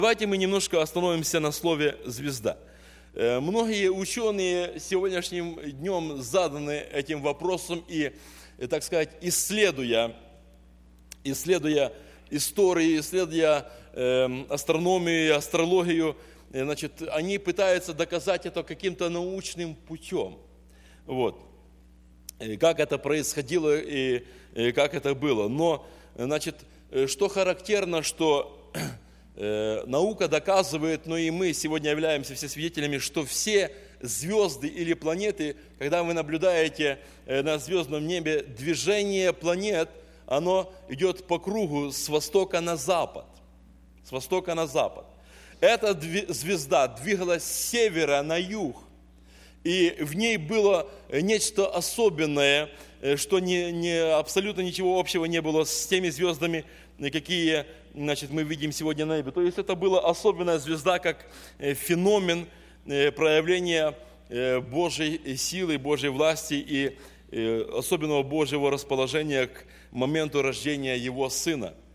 Давайте мы немножко остановимся на слове «звезда». Многие ученые сегодняшним днем заданы этим вопросом и, так сказать, исследуя истории, исследуя астрономию, астрологию, значит, они пытаются доказать это каким-то научным путем. Вот. Как это происходило и как это было. Но, значит, что характерно, что наука доказывает, но и мы сегодня являемся все свидетелями, что все звезды или планеты, когда вы наблюдаете на звездном небе, движение планет, оно идет по кругу с востока на запад. С востока на запад. Эта звезда двигалась с севера на юг. И в ней было нечто особенное, что абсолютно ничего общего не было с теми звездами, какие, значит, мы видим сегодня на небе. То есть это была особенная звезда, как феномен проявления Божьей силы, Божьей власти и особенного Божьего расположения к моменту рождения Его Сына.